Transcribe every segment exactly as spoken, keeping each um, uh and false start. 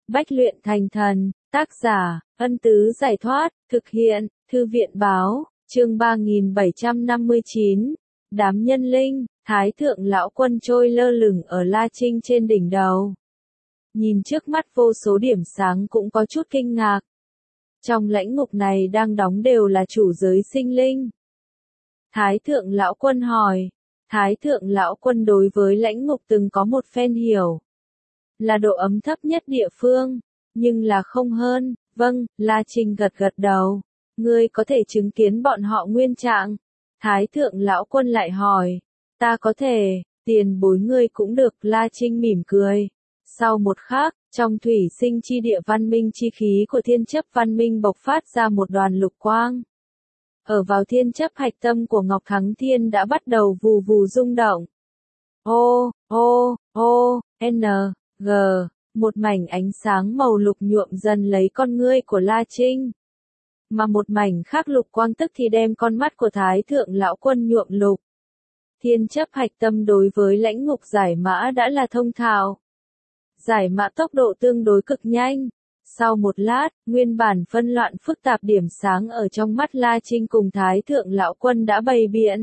Bách luyện thành thần, tác giả, Ân Tứ Giải Thoát, thực hiện, Thư viện Báo, chương ba nghìn bảy trăm năm mươi chín, đám nhân linh, Thái Thượng Lão Quân trôi lơ lửng ở La Trinh trên đỉnh đầu. Nhìn trước mắt vô số điểm sáng cũng có chút kinh ngạc. Trong lãnh ngục này đang đóng đều là chủ giới sinh linh. Thái Thượng Lão Quân hỏi, Thái Thượng Lão Quân đối với lãnh ngục từng có một phen hiểu. Là độ ấm thấp nhất địa phương, nhưng là không hơn. Vâng, La Trinh gật gật đầu. Ngươi có thể chứng kiến bọn họ nguyên trạng. Thái Thượng Lão Quân lại hỏi, ta có thể, tiền bối ngươi cũng được. La Trinh mỉm cười. Sau một khắc, trong thủy sinh chi địa văn minh chi khí của thiên chấp văn minh bộc phát ra một đoàn lục quang. Ở vào thiên chấp hạch tâm của Ngọc Thắng Thiên đã bắt đầu vù vù rung động. O, O, O, N, G, một mảnh ánh sáng màu lục nhuộm dần lấy con ngươi của La Trinh. Mà một mảnh khác lục quang tức thì đem con mắt của Thái Thượng Lão Quân nhuộm lục. Thiên chấp hạch tâm đối với lãnh ngục giải mã đã là thông thạo. Giải mã tốc độ tương đối cực nhanh. Sau một lát, nguyên bản phân loạn phức tạp điểm sáng ở trong mắt La Trinh cùng Thái Thượng Lão Quân đã bày biện.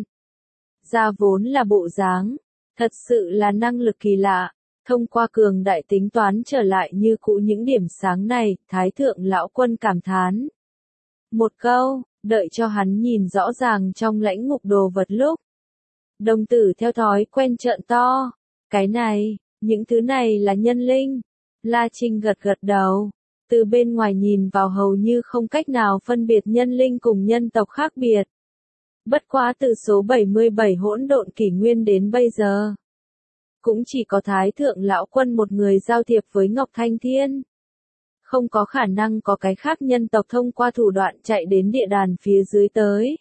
Ra vốn là bộ dáng. Thật sự là năng lực kỳ lạ. Thông qua cường đại tính toán trở lại như cũ những điểm sáng này, Thái Thượng Lão Quân cảm thán. Một câu, đợi cho hắn nhìn rõ ràng trong lãnh ngục đồ vật lúc. Đồng tử theo thói quen trợn to. Cái này, những thứ này là nhân linh. La Trinh gật gật đầu. Từ bên ngoài nhìn vào hầu như không cách nào phân biệt nhân linh cùng nhân tộc khác biệt. Bất quá từ số bảy mươi bảy hỗn độn kỷ nguyên đến bây giờ. Cũng chỉ có Thái Thượng Lão Quân một người giao thiệp với Ngọc Thanh Thiên. Không có khả năng có cái khác nhân tộc thông qua thủ đoạn chạy đến địa đàn phía dưới tới.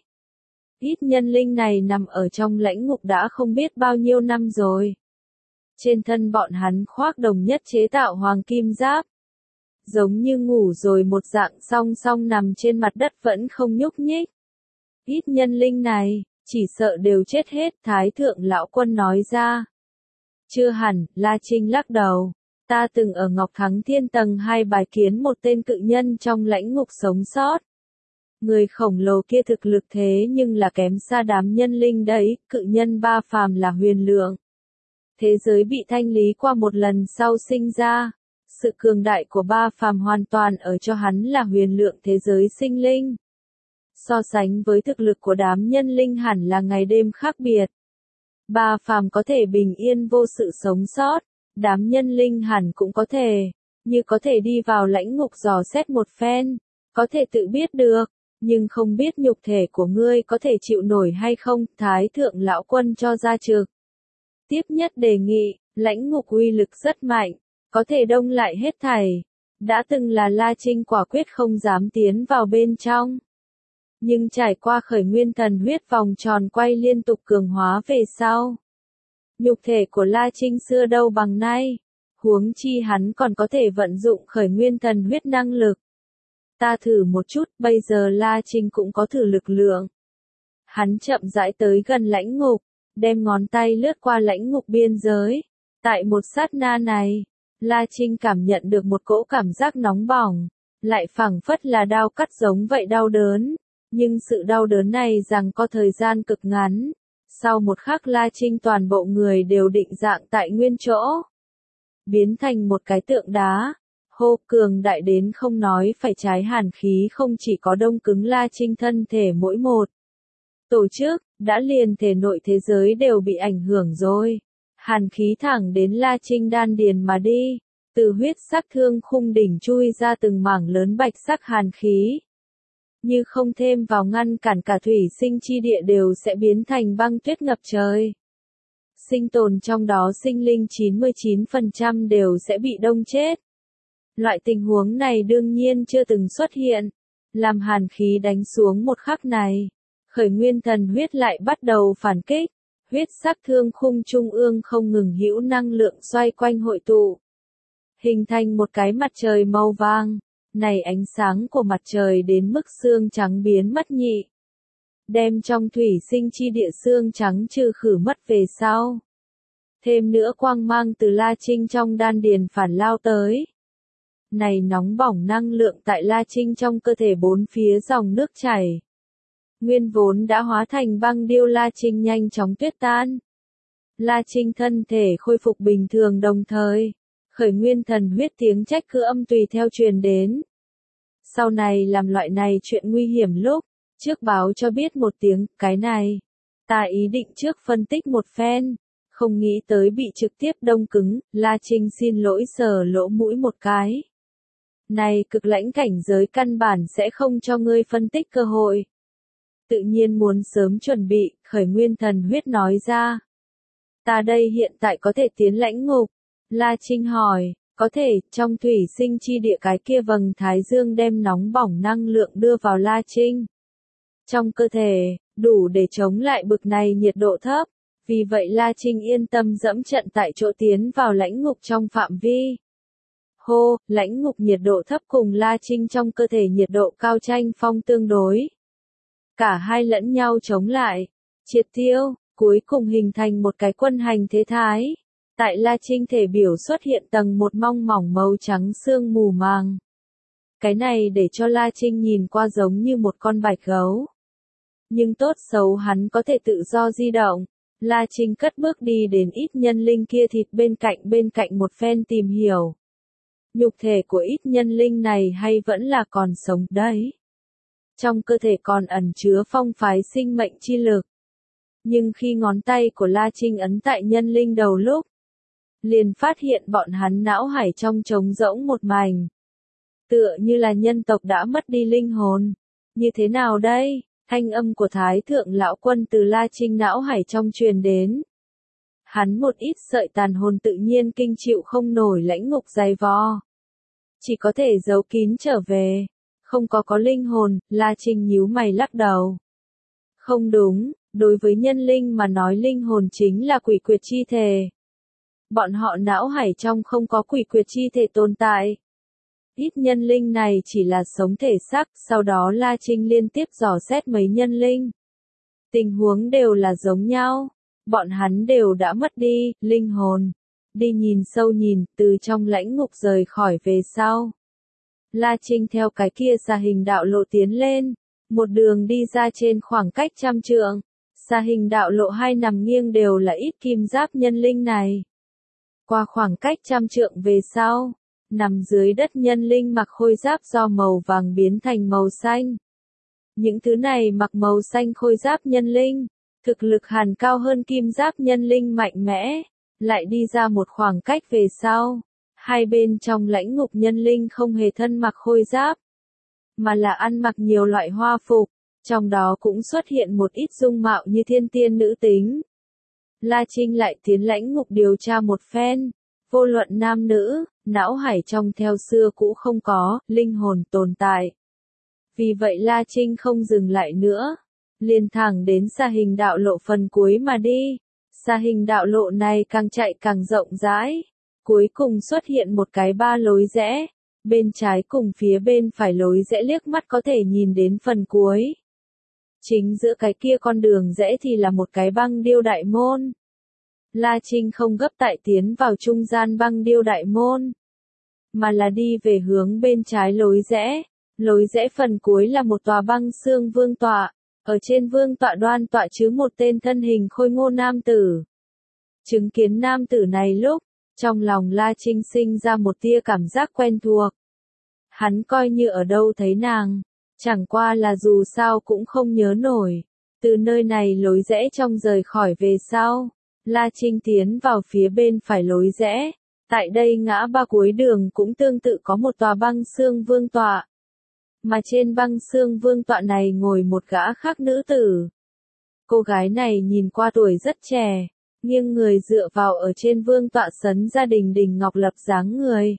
Ít nhân linh này nằm ở trong lãnh ngục đã không biết bao nhiêu năm rồi. Trên thân bọn hắn khoác đồng nhất chế tạo hoàng kim giáp. Giống như ngủ rồi một dạng song song nằm trên mặt đất vẫn không nhúc nhích. Ít nhân linh này, chỉ sợ đều chết hết, Thái Thượng Lão Quân nói ra. Chưa hẳn, La Trinh lắc đầu. Ta từng ở Ngọc Thắng Thiên tầng hai bài kiến một tên cự nhân trong lãnh ngục sống sót. Người khổng lồ kia thực lực thế nhưng là kém xa đám nhân linh đấy, cự nhân ba phàm là huyền lượng. Thế giới bị thanh lý qua một lần sau sinh ra. Sự cường đại của ba phàm hoàn toàn ở cho hắn là huyền lượng thế giới sinh linh. So sánh với thực lực của đám nhân linh hẳn là ngày đêm khác biệt. Ba phàm có thể bình yên vô sự sống sót, đám nhân linh hẳn cũng có thể, như có thể đi vào lãnh ngục dò xét một phen, có thể tự biết được, nhưng không biết nhục thể của ngươi có thể chịu nổi hay không, Thái Thượng Lão Quân cho ra trực. Tiếp nhất đề nghị, lãnh ngục uy lực rất mạnh, có thể đông lại hết thảy. Đã từng là La Trinh quả quyết không dám tiến vào bên trong. Nhưng trải qua khởi nguyên thần huyết vòng tròn quay liên tục cường hóa về sau. Nhục thể của La Trinh xưa đâu bằng nay. Huống chi hắn còn có thể vận dụng khởi nguyên thần huyết năng lực. Ta thử một chút, bây giờ La Trinh cũng có thử lực lượng. Hắn chậm rãi tới gần lãnh ngục, đem ngón tay lướt qua lãnh ngục biên giới. Tại một sát na này, La Trinh cảm nhận được một cỗ cảm giác nóng bỏng, lại phảng phất là đau cắt giống vậy đau đớn. Nhưng sự đau đớn này rằng có thời gian cực ngắn. Sau một khắc La Trinh toàn bộ người đều định dạng tại nguyên chỗ. Biến thành một cái tượng đá. Hô cường đại đến không nói phải trái hàn khí không chỉ có đông cứng La Trinh thân thể mỗi một. Tổ chức, đã liền thể nội thế giới đều bị ảnh hưởng rồi. Hàn khí thẳng đến La Trinh đan điền mà đi. Từ huyết sắc thương khung đỉnh chui ra từng mảng lớn bạch sắc hàn khí. Như không thêm vào ngăn cản cả thủy sinh chi địa đều sẽ biến thành băng tuyết ngập trời. Sinh tồn trong đó sinh linh chín mươi chín phần trăm đều sẽ bị đông chết. Loại tình huống này đương nhiên chưa từng xuất hiện. Làm hàn khí đánh xuống một khắc này. Khởi nguyên thần huyết lại bắt đầu phản kích. Huyết sắc thương khung trung ương không ngừng hữu năng lượng xoay quanh hội tụ. Hình thành một cái mặt trời màu vàng. Này ánh sáng của mặt trời đến mức xương trắng biến mất nhị. Đem trong thủy sinh chi địa xương trắng trừ khử mất về sau. Thêm nữa quang mang từ La Trinh trong đan điền phản lao tới. Này nóng bỏng năng lượng tại La Trinh trong cơ thể bốn phía dòng nước chảy. Nguyên vốn đã hóa thành băng điêu La Trinh nhanh chóng tuyết tan. La Trinh thân thể khôi phục bình thường đồng thời. Khởi nguyên thần huyết tiếng trách cứ âm tùy theo truyền đến. Sau này làm loại này chuyện nguy hiểm lúc, trước báo cho biết một tiếng, cái này. Ta ý định trước phân tích một phen, không nghĩ tới bị trực tiếp đông cứng, La Trinh xin lỗi sờ lỗ mũi một cái. Này cực lãnh cảnh giới căn bản sẽ không cho ngươi phân tích cơ hội. Tự nhiên muốn sớm chuẩn bị, khởi nguyên thần huyết nói ra. Ta đây hiện tại có thể tiến lãnh ngục. La Trinh hỏi, có thể, trong thủy sinh chi địa cái kia vầng thái dương đem nóng bỏng năng lượng đưa vào La Trinh. Trong cơ thể, đủ để chống lại bực này nhiệt độ thấp, vì vậy La Trinh yên tâm dẫm trận tại chỗ tiến vào lãnh ngục trong phạm vi. Hô, lãnh ngục nhiệt độ thấp cùng La Trinh trong cơ thể nhiệt độ cao tranh phong tương đối. Cả hai lẫn nhau chống lại, triệt tiêu, cuối cùng hình thành một cái quân hành thế thái. Tại La Trinh thể biểu xuất hiện tầng một mong mỏng màu trắng sương mù màng. Cái này để cho La Trinh nhìn qua giống như một con bạch gấu. Nhưng tốt xấu hắn có thể tự do di động. La Trinh cất bước đi đến ít nhân linh kia thịt bên cạnh bên cạnh một phen tìm hiểu. Nhục thể của ít nhân linh này hay vẫn là còn sống đấy. Trong cơ thể còn ẩn chứa phong phái sinh mệnh chi lực. Nhưng khi ngón tay của La Trinh ấn tại nhân linh đầu lúc, liền phát hiện bọn hắn não hải trong trống rỗng một mảnh. Tựa như là nhân tộc đã mất đi linh hồn. Như thế nào đây? Thanh âm của Thái Thượng Lão Quân từ La Trinh não hải trong truyền đến. Hắn một ít sợi tàn hồn tự nhiên kinh chịu không nổi lãnh ngục dày vò. Chỉ có thể giấu kín trở về. Không có có linh hồn, La Trinh nhíu mày lắc đầu. Không đúng, đối với nhân linh mà nói linh hồn chính là quỷ quyệt chi thể. Bọn họ não hải trong không có quỷ quyệt chi thể tồn tại. Ít nhân linh này chỉ là sống thể xác, sau đó La Trinh liên tiếp dò xét mấy nhân linh. Tình huống đều là giống nhau. Bọn hắn đều đã mất đi, linh hồn. Đi nhìn sâu nhìn, từ trong lãnh ngục rời khỏi về sau. La Trinh theo cái kia xa hình đạo lộ tiến lên. Một đường đi ra trên khoảng cách trăm trượng. Xa hình đạo lộ hai nằm nghiêng đều là ít kim giáp nhân linh này. Qua khoảng cách trăm trượng về sau, nằm dưới đất nhân linh mặc khôi giáp do màu vàng biến thành màu xanh. Những thứ này mặc màu xanh khôi giáp nhân linh, thực lực hẳn cao hơn kim giáp nhân linh mạnh mẽ, lại đi ra một khoảng cách về sau. Hai bên trong lãnh ngục nhân linh không hề thân mặc khôi giáp, mà là ăn mặc nhiều loại hoa phục, trong đó cũng xuất hiện một ít dung mạo như thiên tiên nữ tính. La Trinh lại tiến lãnh ngục điều tra một phen, vô luận nam nữ, não hải trong theo xưa cũ không có, linh hồn tồn tại. Vì vậy La Trinh không dừng lại nữa, liền thẳng đến xa hình đạo lộ phần cuối mà đi. Xa hình đạo lộ này càng chạy càng rộng rãi, cuối cùng xuất hiện một cái ba lối rẽ, bên trái cùng phía bên phải lối rẽ liếc mắt có thể nhìn đến phần cuối. Chính giữa cái kia con đường rẽ thì là một cái băng điêu đại môn. La Trinh không gấp tại tiến vào trung gian băng điêu đại môn, mà là đi về hướng bên trái lối rẽ. Lối rẽ phần cuối là một tòa băng xương vương tọa, ở trên vương tọa đoan tọa chứ một tên thân hình khôi ngô nam tử. Chứng kiến nam tử này lúc, trong lòng La Trinh sinh ra một tia cảm giác quen thuộc. Hắn coi như ở đâu thấy nàng, chẳng qua là dù sao cũng không nhớ nổi. Từ nơi này lối rẽ trong rời khỏi về sau, La Trinh tiến vào phía bên phải lối rẽ. Tại đây ngã ba cuối đường cũng tương tự có một tòa băng xương vương tọa. Mà trên băng xương vương tọa này ngồi một gã khác nữ tử. Cô gái này nhìn qua tuổi rất trẻ, nghiêng người dựa vào ở trên vương tọa sấn gia đình đình ngọc lập dáng người.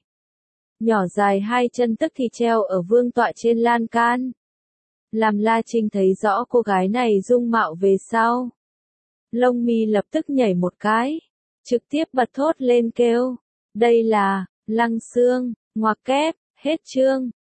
Nhỏ dài hai chân tức thì treo ở vương tọa trên lan can. Làm La Trinh thấy rõ cô gái này dung mạo về sau. Lông mi lập tức nhảy một cái, trực tiếp bật thốt lên kêu. Đây là, Lăng Xương, ngoặc kép, hết chương.